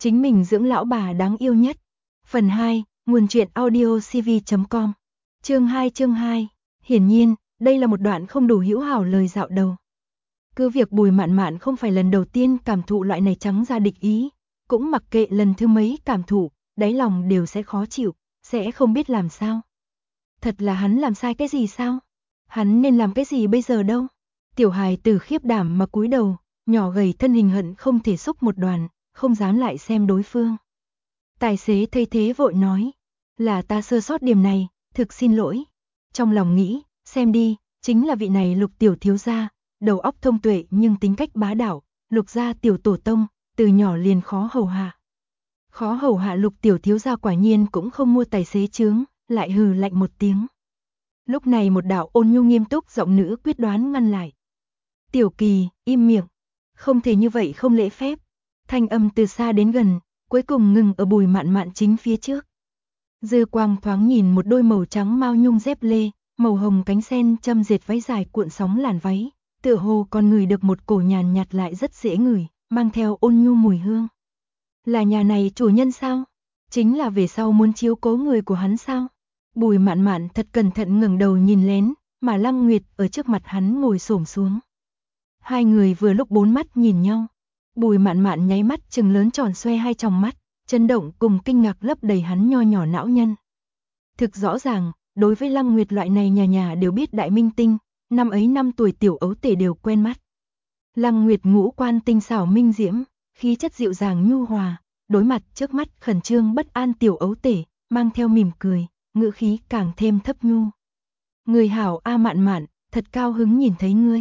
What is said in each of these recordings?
chính mình dưỡng lão bà đáng yêu nhất. Phần 2, nguồn truyện audio cv.com. Chương 2. Hiển nhiên, đây là một đoạn không đủ hữu hảo lời dạo đầu. Cứ việc Bùi Mạn Mạn không phải lần đầu tiên cảm thụ loại này trắng ra địch ý, cũng mặc kệ lần thứ mấy cảm thụ, đáy lòng đều sẽ khó chịu, sẽ không biết làm sao. Thật là hắn làm sai cái gì sao? Hắn nên làm cái gì bây giờ đâu? Tiểu hài tử khiếp đảm mà cúi đầu, nhỏ gầy thân hình hận không thể xúc một đoàn, không dám lại xem đối phương. Tài xế thấy thế vội nói, là ta sơ sót điểm này, thực xin lỗi. Trong lòng nghĩ, xem đi, chính là vị này Lục tiểu thiếu gia, đầu óc thông tuệ nhưng tính cách bá đạo, Lục gia tiểu tổ tông, từ nhỏ liền khó hầu hạ. Khó hầu hạ Lục tiểu thiếu gia quả nhiên cũng không mua tài xế chướng, lại hừ lạnh một tiếng. Lúc này một đạo ôn nhu nghiêm túc giọng nữ quyết đoán ngăn lại. Tiểu Kỳ, im miệng, không thể như vậy không lễ phép. Thanh âm từ xa đến gần, cuối cùng ngừng ở Bùi Mạn Mạn chính phía trước. Dư quang thoáng nhìn một đôi màu trắng mao nhung dép lê, màu hồng cánh sen châm dệt váy dài cuộn sóng làn váy, tựa hồ còn ngửi được một cổ nhàn nhạt lại rất dễ ngửi, mang theo ôn nhu mùi hương. Là nhà này chủ nhân sao? Chính là về sau muốn chiếu cố người của hắn sao? Bùi Mạn Mạn thật cẩn thận ngẩng đầu nhìn lén, mà Lăng Nguyệt ở trước mặt hắn ngồi xổm xuống. Hai người vừa lúc bốn mắt nhìn nhau. Bùi Mạn Mạn nháy mắt trừng lớn tròn xoe hai tròng mắt, chấn động cùng kinh ngạc lấp đầy hắn nho nhỏ não nhân. Thực rõ ràng, đối với Lăng Nguyệt loại này nhà nhà đều biết đại minh tinh, năm ấy 5 tuổi tiểu ấu tể đều quen mắt. Lăng Nguyệt ngũ quan tinh xảo minh diễm, khí chất dịu dàng nhu hòa, đối mặt trước mắt khẩn trương bất an tiểu ấu tể, mang theo mỉm cười, ngữ khí càng thêm thấp nhu. Người hảo A Mạn Mạn, thật cao hứng nhìn thấy ngươi.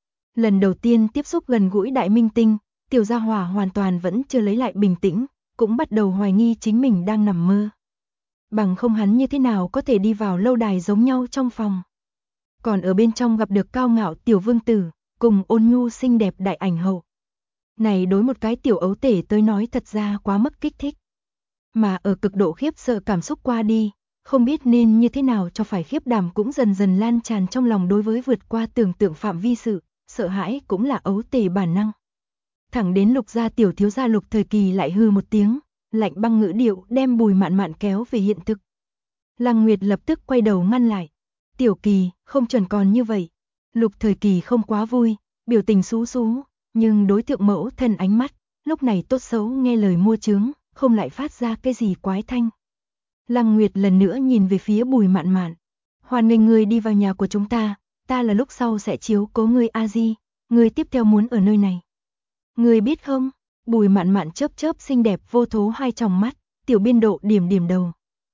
Lần đầu tiên tiếp xúc gần gũi đại minh tinh, tiểu gia hỏa hoàn toàn vẫn chưa lấy lại bình tĩnh, cũng bắt đầu hoài nghi chính mình đang nằm mơ. Bằng không hắn như thế nào có thể đi vào lâu đài giống nhau trong phòng. Còn ở bên trong gặp được cao ngạo tiểu vương tử, cùng ôn nhu xinh đẹp đại ảnh hậu. Này đối một cái tiểu ấu tể tới nói thật ra quá mức kích thích. Mà ở cực độ khiếp sợ cảm xúc qua đi, không biết nên như thế nào cho phải khiếp đảm cũng dần dần lan tràn trong lòng đối với vượt qua tưởng tượng phạm vi sự, sợ hãi cũng là ấu tể bản năng. Thẳng đến Lục gia tiểu thiếu gia Lục Thời Kỳ lại hừ một tiếng, lạnh băng ngữ điệu đem Bùi Mạn Mạn kéo về hiện thực. Lăng Nguyệt lập tức quay đầu ngăn lại. Tiểu Kỳ, không chuẩn còn như vậy. Lục Thời Kỳ không quá vui, biểu tình xú xú, nhưng đối tượng mẫu thân ánh mắt, lúc này tốt xấu nghe lời mua chướng, không lại phát ra cái gì quái thanh. Lăng Nguyệt lần nữa nhìn về phía Bùi Mạn Mạn. Hoan nghênh ngươi đi vào nhà của chúng ta là lúc sau sẽ chiếu cố ngươi a di, ngươi tiếp theo muốn ở nơi này. Ngươi biết không? Bùi Mạn Mạn chớp chớp xinh đẹp vô thố hai tròng mắt, tiểu biên độ điểm điểm đầu.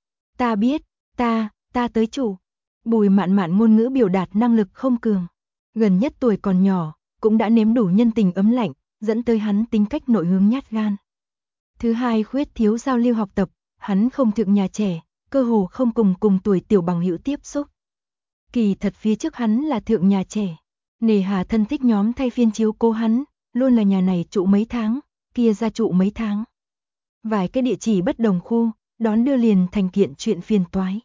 Ta biết, ta tới chủ. Bùi Mạn Mạn ngôn ngữ biểu đạt năng lực không cường, gần nhất tuổi còn nhỏ, cũng đã nếm đủ nhân tình ấm lạnh, dẫn tới hắn tính cách nội hướng nhát gan. Thứ hai khuyết thiếu giao lưu học tập, hắn không thượng nhà trẻ, cơ hồ không cùng tuổi tiểu bằng hữu tiếp xúc. Kỳ thật phía trước hắn là thượng nhà trẻ, nề hà thân thích nhóm thay phiên chiếu cố hắn, luôn là nhà này trụ mấy tháng, kia ra trụ mấy tháng. Vài cái địa chỉ bất đồng khu, đón đưa liền thành kiện chuyện phiền toái.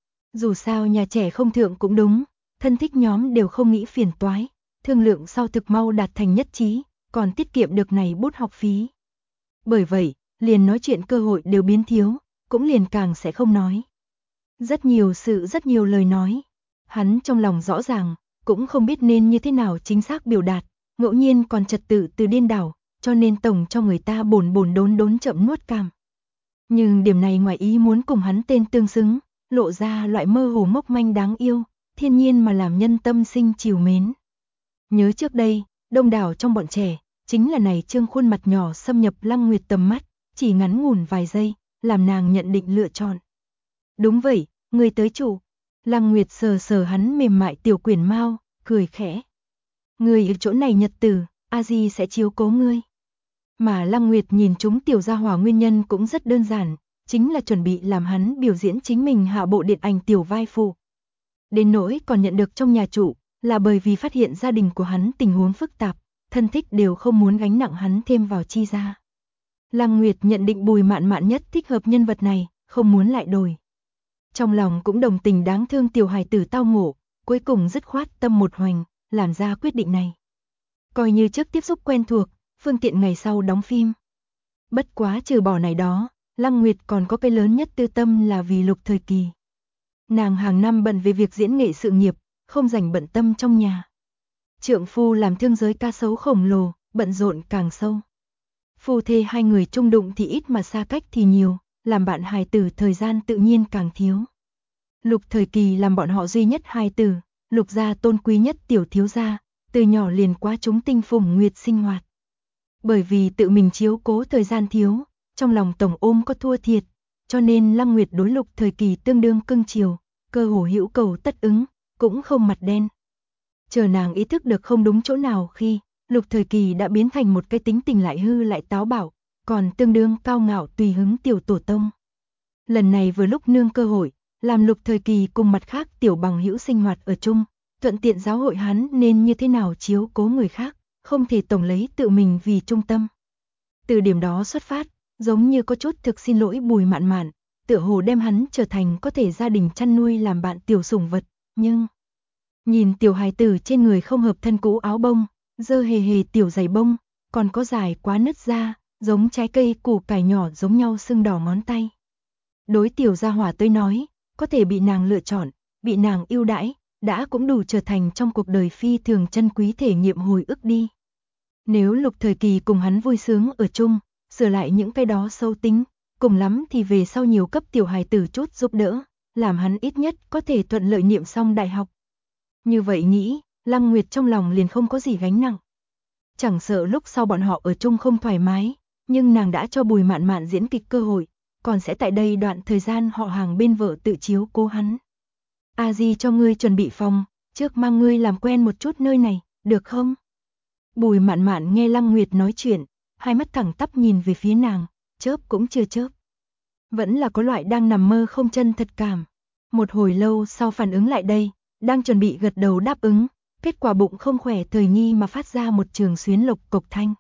Dù sao nhà trẻ không thượng cũng đúng, thân thích nhóm đều không nghĩ phiền toái, thương lượng sau thực mau đạt thành nhất trí, còn tiết kiệm được này bút học phí. Bởi vậy, liền nói chuyện cơ hội đều biến thiếu, cũng liền càng sẽ không nói. Rất nhiều sự rất nhiều lời nói, hắn trong lòng rõ ràng, cũng không biết nên như thế nào chính xác biểu đạt, ngẫu nhiên còn trật tự từ điên đảo, cho nên tổng cho người ta bồn đốn chậm nuốt cam. Nhưng điểm này ngoài ý muốn cùng hắn tên tương xứng, lộ ra loại mơ hồ mốc manh đáng yêu, thiên nhiên mà làm nhân tâm sinh trìu mến. Nhớ trước đây, đông đảo trong bọn trẻ, chính là này trương khuôn mặt nhỏ xâm nhập Lăng Nguyệt tầm mắt, chỉ ngắn ngủn vài giây, làm nàng nhận định lựa chọn. Đúng vậy, người tới chủ. Lăng Nguyệt sờ sờ hắn mềm mại tiểu quyển mao, cười khẽ. Người ở chỗ này nhật tử, a di sẽ chiếu cố ngươi. Mà Lăng Nguyệt nhìn chúng tiểu gia hỏa nguyên nhân cũng rất đơn giản, chính là chuẩn bị làm hắn biểu diễn chính mình hạ bộ điện ảnh tiểu vai phụ. Đến nỗi còn nhận được trong nhà chủ, là bởi vì phát hiện gia đình của hắn tình huống phức tạp, thân thích đều không muốn gánh nặng hắn thêm vào chi ra. Lăng Nguyệt nhận định Bùi Mạn Mạn nhất thích hợp nhân vật này, không muốn lại đổi. Trong lòng cũng đồng tình đáng thương tiểu hài tử tao ngộ, cuối cùng dứt khoát tâm một hoành, làm ra quyết định này. Coi như trước tiếp xúc quen thuộc, phương tiện ngày sau đóng phim. Bất quá trừ bỏ này đó, Lăng Nguyệt còn có cái lớn nhất tư tâm là vì Lục Thời Kỳ. Nàng hàng năm bận về việc diễn nghệ sự nghiệp, không rảnh bận tâm trong nhà. Trượng phu làm thương giới ca sấu khổng lồ, bận rộn càng sâu. Phu thê hai người chung đụng thì ít mà xa cách thì nhiều, làm bạn hài tử thời gian tự nhiên càng thiếu. Lục Thời Kỳ làm bọn họ duy nhất hài tử, Lục gia tôn quý nhất tiểu thiếu gia, từ nhỏ liền qua chúng tinh phùng nguyệt sinh hoạt. Bởi vì tự mình chiếu cố thời gian thiếu, trong lòng tổng ôm có thua thiệt, cho nên Lăng Nguyệt đối Lục Thời Kỳ tương đương cưng chiều, cơ hồ hữu cầu tất ứng, cũng không mặt đen. Chờ nàng ý thức được không đúng chỗ nào khi Lục Thời Kỳ đã biến thành một cái tính tình lại hư lại táo bạo, còn tương đương cao ngạo tùy hứng tiểu tổ tông. Lần này vừa lúc nương cơ hội, làm Lục Thời Kỳ cùng mặt khác tiểu bằng hữu sinh hoạt ở chung, thuận tiện giáo hội hắn nên như thế nào chiếu cố người khác, không thể tổng lấy tự mình vì trung tâm. Từ điểm đó xuất phát, giống như có chút thực xin lỗi Bùi Mạn Mạn, tựa hồ đem hắn trở thành có thể gia đình chăn nuôi làm bạn tiểu sủng vật, nhưng nhìn tiểu hài tử trên người không hợp thân cũ áo bông, dơ hề hề tiểu giày bông, còn có dài quá nứt ra, giống trái cây củ cải nhỏ giống nhau sưng đỏ ngón tay. Đối tiểu gia hỏa tới nói, có thể bị nàng lựa chọn, bị nàng ưu đãi, đã cũng đủ trở thành trong cuộc đời phi thường chân quý thể nghiệm hồi ức đi. Nếu Lục Thời Kỳ cùng hắn vui sướng ở chung, sửa lại những cái đó sâu tính, cùng lắm thì về sau nhiều cấp tiểu hài tử chút giúp đỡ, làm hắn ít nhất có thể thuận lợi niệm xong đại học. Như vậy nghĩ, Lăng Nguyệt trong lòng liền không có gì gánh nặng. Chẳng sợ lúc sau bọn họ ở chung không thoải mái, nhưng nàng đã cho Bùi Mạn Mạn diễn kịch cơ hội, còn sẽ tại đây đoạn thời gian họ hàng bên vợ tự chiếu cố hắn. A Di cho ngươi chuẩn bị phòng, trước mang ngươi làm quen một chút nơi này, được không? Bùi Mạn Mạn nghe Lăng Nguyệt nói chuyện, hai mắt thẳng tắp nhìn về phía nàng, chớp cũng chưa chớp. Vẫn là có loại đang nằm mơ không chân thật cảm. Một hồi lâu sau phản ứng lại đây, đang chuẩn bị gật đầu đáp ứng, kết quả bụng không khỏe thời nghi mà phát ra một trường xuyến lộc cộc thanh.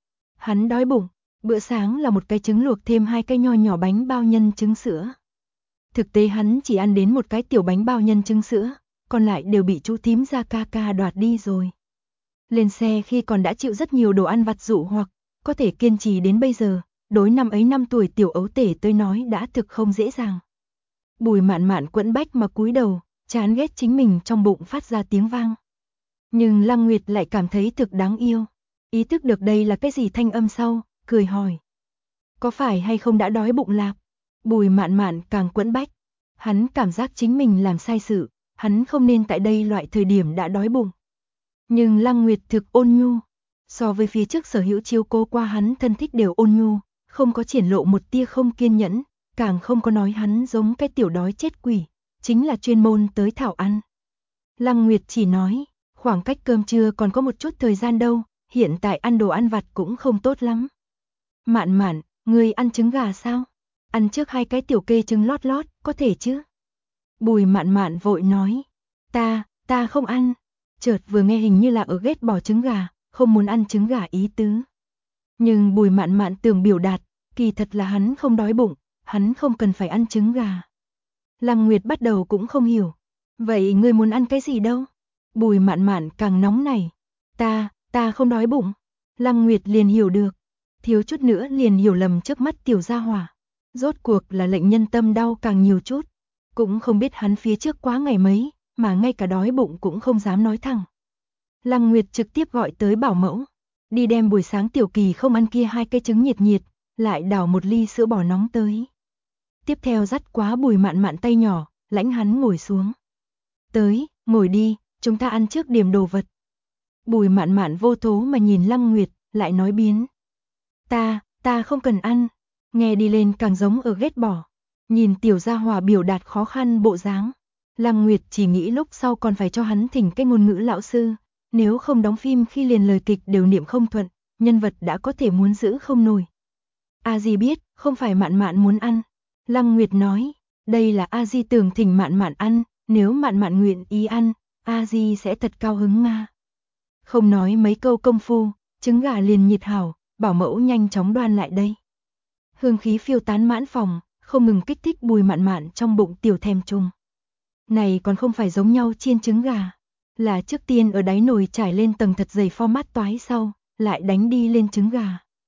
Hắn đói bụng, bữa sáng là một cái trứng luộc thêm 2 cái nho nhỏ bánh bao nhân trứng sữa. Thực tế hắn chỉ ăn đến một cái tiểu bánh bao nhân trứng sữa, còn lại đều bị chú thím gia ca ca đoạt đi rồi. Lên xe khi còn đã chịu rất nhiều đồ ăn vặt dụ hoặc, có thể kiên trì đến bây giờ, đối năm ấy 5 tuổi tiểu ấu tể tôi nói đã thực không dễ dàng. Bùi Mạn Mạn quẫn bách mà cúi đầu, chán ghét chính mình trong bụng phát ra tiếng vang. Nhưng Lăng Nguyệt lại cảm thấy thực đáng yêu. Ý thức được đây là cái gì thanh âm sau, cười hỏi. Có phải hay không đã đói bụng lạc? Bùi Mạn Mạn càng quẫn bách. Hắn cảm giác chính mình làm sai sự, hắn không nên tại đây loại thời điểm đã đói bụng. Nhưng Lăng Nguyệt thực ôn nhu. So với phía trước sở hữu chiếu cố qua hắn thân thích đều ôn nhu, không có triển lộ một tia không kiên nhẫn, càng không có nói hắn giống cái tiểu đói chết quỷ, chính là chuyên môn tới thảo ăn. Lăng Nguyệt chỉ nói, khoảng cách cơm trưa còn có một chút thời gian đâu, hiện tại ăn đồ ăn vặt cũng không tốt lắm. Mạn Mạn, ngươi ăn trứng gà sao? Ăn trước 2 cái tiểu kê trứng lót lót, có thể chứ? Bùi Mạn Mạn vội nói, ta không ăn. Chợt vừa nghe hình như là ở ghét bỏ trứng gà, không muốn ăn trứng gà ý tứ. Nhưng Bùi Mạn Mạn tưởng biểu đạt, kỳ thật là hắn không đói bụng, hắn không cần phải ăn trứng gà. Lăng Nguyệt bắt đầu cũng không hiểu. Vậy ngươi muốn ăn cái gì đâu? Bùi Mạn Mạn càng nóng này. Ta không đói bụng. Lăng Nguyệt liền hiểu được. Thiếu chút nữa liền hiểu lầm trước mắt tiểu gia hỏa. Rốt cuộc là lệnh nhân tâm đau càng nhiều chút. Cũng không biết hắn phía trước quá ngày mấy, mà ngay cả đói bụng cũng không dám nói thẳng. Lăng Nguyệt trực tiếp gọi tới bảo mẫu. Đi đem buổi sáng Tiểu Kỳ không ăn kia 2 cái trứng nhiệt nhiệt, lại đảo một ly sữa bò nóng tới. Tiếp theo dắt quá Bùi Mạn Mạn tay nhỏ, lãnh hắn ngồi xuống. Tới, ngồi đi, chúng ta ăn trước điểm đồ vật. Bùi Mạn Mạn vô thố mà nhìn Lăng Nguyệt, lại nói biến. Ta không cần ăn. Nghe đi lên càng giống ở ghét bỏ. Nhìn tiểu gia hỏa biểu đạt khó khăn bộ dáng. Lăng Nguyệt chỉ nghĩ lúc sau còn phải cho hắn thỉnh cái ngôn ngữ lão sư. Nếu không đóng phim khi liền lời kịch đều niệm không thuận, nhân vật đã có thể muốn giữ không nổi. A Di biết, không phải Mạn Mạn muốn ăn. Lăng Nguyệt nói, đây là A Di tưởng thỉnh Mạn Mạn ăn, nếu Mạn Mạn nguyện ý ăn, A Di sẽ thật cao hứng nga. Không nói mấy câu công phu, trứng gà liền nhiệt hảo, bảo mẫu nhanh chóng đoan lại đây. Hương khí phiêu tán mãn phòng, không ngừng kích thích Bùi Mạn Mạn trong bụng tiểu thèm trùng. Này còn không phải giống nhau chiên trứng gà, là trước tiên ở đáy nồi trải lên tầng thật dày format toái sau, lại đánh đi lên trứng gà.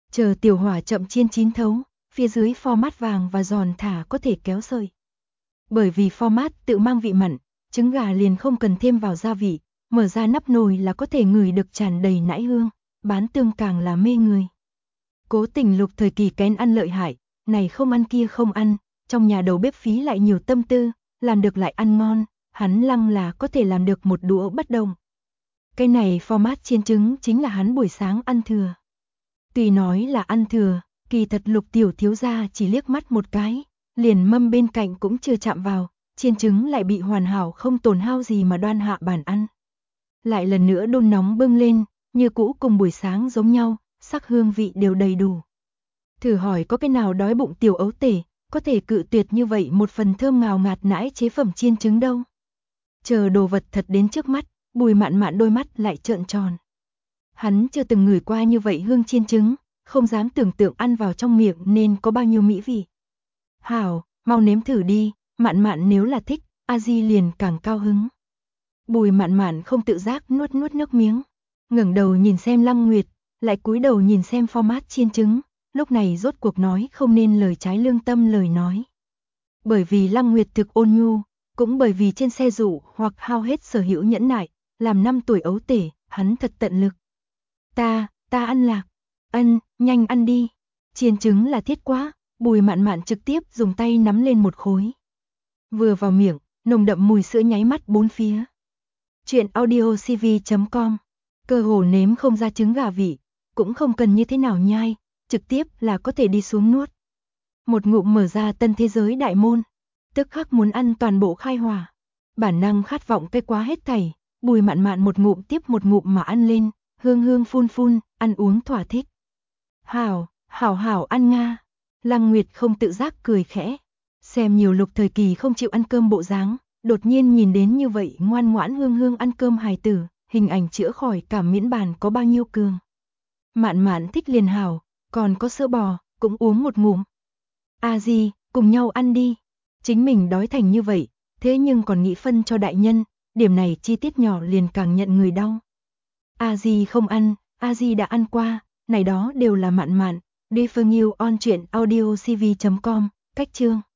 Chờ tiểu hỏa chậm chiên chín thấu, phía dưới format vàng và giòn thả có thể kéo sợi. Bởi vì format tự mang vị mặn, trứng gà liền không cần thêm vào gia vị, mở ra nắp nồi là có thể ngửi được tràn đầy nãi hương, bán tương càng là mê người. Cố Tình Lục thời kỳ kén ăn lợi hại, này không ăn kia không ăn, trong nhà đầu bếp phí lại nhiều tâm tư, làm được lại ăn ngon, hắn lăng là có thể làm được một đũa bất đồng. Cái này format chiên trứng chính là hắn buổi sáng ăn thừa. Tuy nói là ăn thừa, kỳ thật Lục tiểu thiếu gia chỉ liếc mắt một cái, liền mâm bên cạnh cũng chưa chạm vào, chiên trứng lại bị hoàn hảo không tổn hao gì mà đoan hạ bàn ăn. Lại lần nữa đun nóng bưng lên, như cũ cùng buổi sáng giống nhau, sắc hương vị đều đầy đủ. Thử hỏi có cái nào đói bụng tiểu ấu tể, có thể cự tuyệt như vậy một phần thơm ngào ngạt nãi chế phẩm chiên trứng đâu. Chờ đồ vật thật đến trước mắt, Bùi Mạn Mạn đôi mắt lại trợn tròn. Hắn chưa từng ngửi qua như vậy hương chiên trứng, không dám tưởng tượng ăn vào trong miệng nên có bao nhiêu mỹ vị. Hảo, mau nếm thử đi, Mạn Mạn nếu là thích, A Di liền càng cao hứng. Bùi Mạn Mạn không tự giác nuốt nuốt nước miếng, ngẩng đầu nhìn xem Lăng Nguyệt, lại cúi đầu nhìn xem format chiên trứng, lúc này rốt cuộc nói không nên lời trái lương tâm lời nói. Bởi vì Lăng Nguyệt thực ôn nhu, cũng bởi vì trên xe dụ hoặc hao hết sở hữu nhẫn nại, làm 5 tuổi ấu tể, hắn thật tận lực. Ta ăn lạc. Nhanh ăn đi. Chiên trứng là thiết quá, Bùi Mạn Mạn trực tiếp dùng tay nắm lên một khối. Vừa vào miệng, nồng đậm mùi sữa nháy mắt bốn phía. Chuyện audiocv.com. Cơ hồ nếm không ra trứng gà vị, cũng không cần như thế nào nhai, trực tiếp là có thể đi xuống nuốt. Một ngụm mở ra tân thế giới đại môn, tức khắc muốn ăn toàn bộ khai hỏa. Bản năng khát vọng cái quá hết thảy, Bùi Mạn Mạn một ngụm tiếp một ngụm mà ăn lên, hương hương phun phun, ăn uống thỏa thích. Hảo ăn nga. Lăng Nguyệt không tự giác cười khẽ. Xem nhiều Lục thời kỳ không chịu ăn cơm bộ dáng, đột nhiên nhìn đến như vậy ngoan ngoãn hương hương ăn cơm hài tử, hình ảnh chữa khỏi cảm miễn bàn có bao nhiêu cường. Mạn Mạn thích liền hảo, còn có sữa bò, cũng uống một ngụm. A Di, cùng nhau ăn đi. Chính mình đói thành như vậy, thế nhưng còn nghĩ phân cho đại nhân, điểm này chi tiết nhỏ liền càng nhận người đau. A Di không ăn, A Di đã ăn qua, này đó đều là Mạn Mạn. Đi phương yêu on chuyện audiocv.com, cách chương.